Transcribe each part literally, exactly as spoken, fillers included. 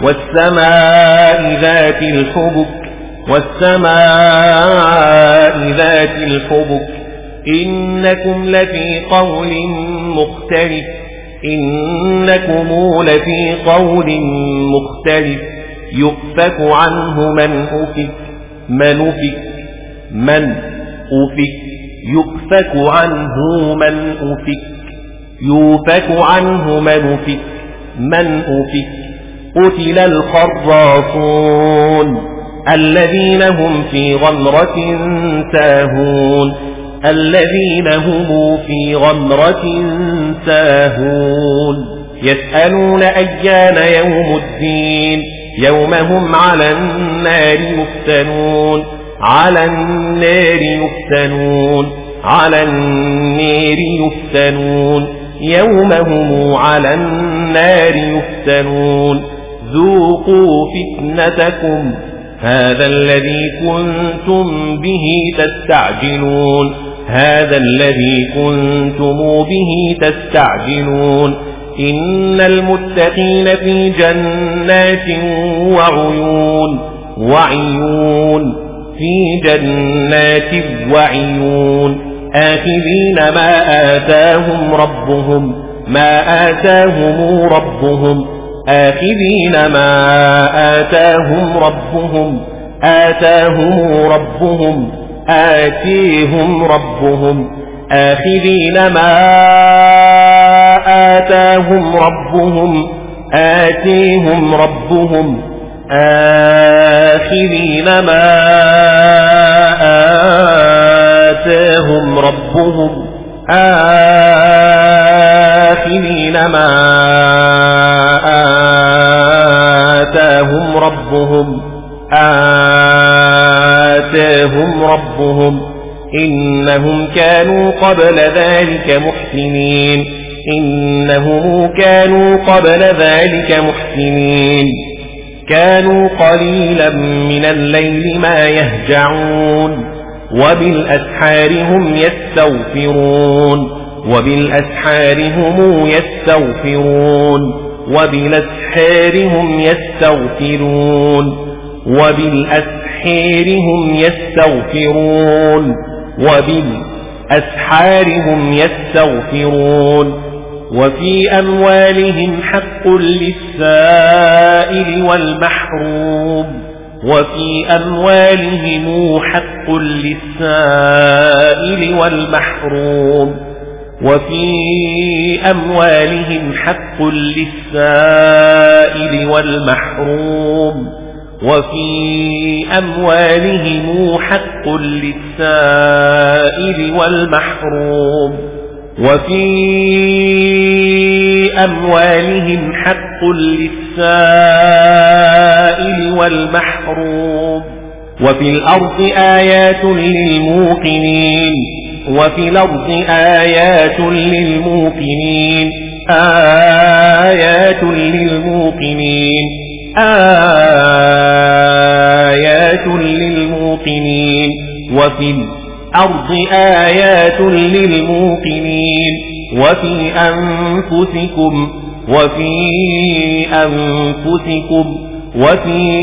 والسماء ذات الحبك والسماء ذات الحبك إنكم لفي قول مختلف إنكم لفي قول مختلف يؤفك عنه من أفك من أفك من أفك يؤفك عنه من أفك يؤفك عنه من أفك من أفك قتل الخراصون الذين هم في غمرة ساهون الذين هم في غمرة ساهون يسألون أيان يوم الدين يوم هم على النار يفتنون على النار يفتنون على النار يفتنون يوم هم على النار يفتنون ذوقوا فتنتكم هذا الذي كنتم به تستعجلون هذا الذي كنتم به تستعجلون إن المتقين في جنات وعيون وعيون في جنات وعيون آخذين ما آتاهم ربهم ما آتاهم ربهم آخذين ما آتاهم ربهم آتاهم ربهم آتيهم ربهم آخذين ما آتاهم ربهم آتيهم ربهم آخذين ما آتاهم ربهم آخذين ما آتاهم ربهم آتاهم ربهم إنهم كانوا قبل ذلك محسنين إنهم كانوا قبل ذلك محسنين كانوا قليلا من الليل ما يهجعون وبالأسحار هم يستغفرون وبالأسحار هم يستغفرون وبالأسحار هم يستغفرون وبالأسحار هم يستغفرون وبالأسحار هم يستغفرون وفي أموالهم حق للسائل والمحروم وفي أموالهم حق للسائل والمحروم وفي أموالهم حق للسائل والمحروم وفي أموالهم حق للسائل والمحروم وفي أموالهم حق للسائل والمحروم وفي الأرض آيات للموقنين وفي الأرض آيات للموقنين آيات للموقنين آيات للموقنين وفي الأرض آيات للموقنين وفي أنفسكم وفي أنفسكم وفي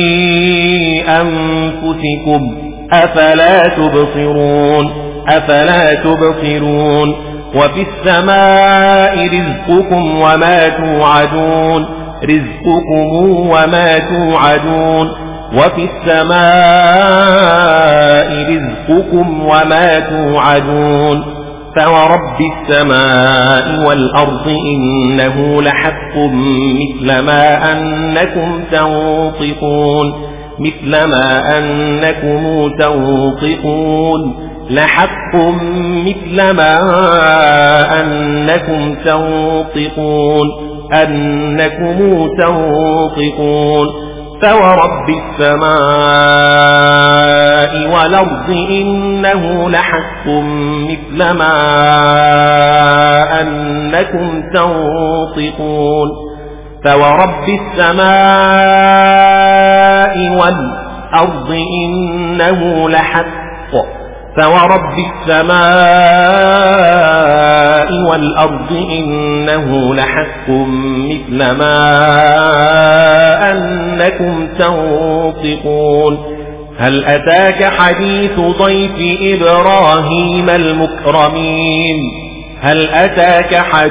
أنفسكم أفلا تبصرون أفلا تبصرون وفي السماء رزقكم وما توعدون رزقكم وما توعدون وفي السماء رزقكم وما توعدون فورب السماء والأرض إنه لحق مثل ما أنكم تنطقون مثل ما أنكم تنطقون لحق مثل ما أنكم تنطقون أنكم تنطقون فورب السماء والأرض إنه لحق مثل ما أنكم تنطقون فورب السماء والأرض إنه لحق فورب السماء والأرض إنه لحق مثل ما تنطقون هل أتاك حديث ضيف إبراهيم المكرمين هل أتاك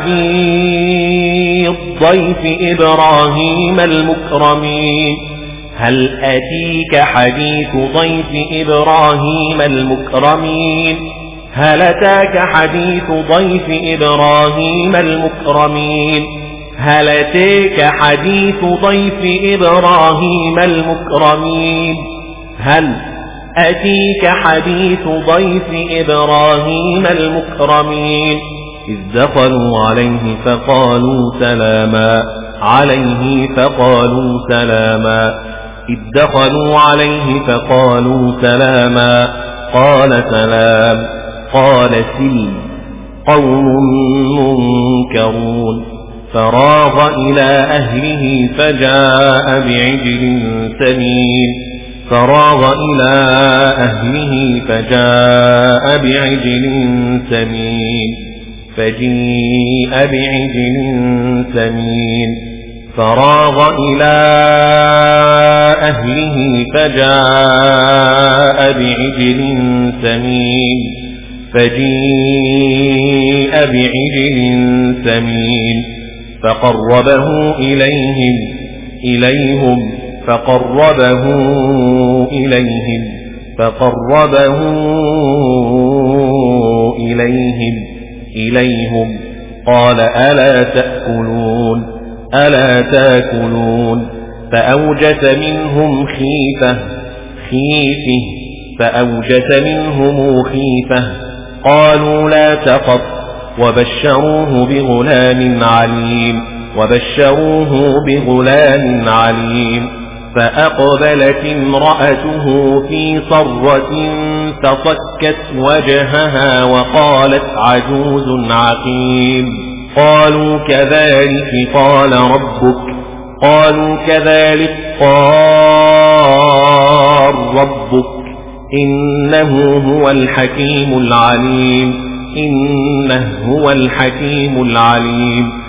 حديث ضيف إبراهيم المكرمين هل أتيك حديث ضيف إبراهيم المكرمين هل أتاك حديث ضيف إبراهيم المكرمين هل أتاك حديث ضيف إبراهيم المكرمين هل أتيك حديث ضيف إبراهيم المكرمين إذ دخلوا عليه فقالوا سلاما عليه فقالوا سلاما إذ دخلوا عليه فقالوا سلاما قال سلام قال سلم قوم منكرون فراغ إلى أهله فجاء بعجل سمين فراغ إلى أهله فجاء بعجل سمين فجيء بعجل سمين فراغ إلى أهله فجاء بعجل سمين فجيء بعجل سمين فقربه إليهم إليهم فقربه إليهم فقربه إليهم إليهم قال ألا تأكلون ألا تأكلون فأوجس منهم خيفة خيفة فأوجس منهم خيفة قالوا لا تخف وبشروه بغلام عليم وبشروه بغلام عليم فأقبلت امرأته في صرة فصكت وجهها وقالت عجوز عقيم قالوا كذلك قال ربك قالوا كذلك قال ربك إنه هو الحكيم العليم إنه هو الحكيم العليم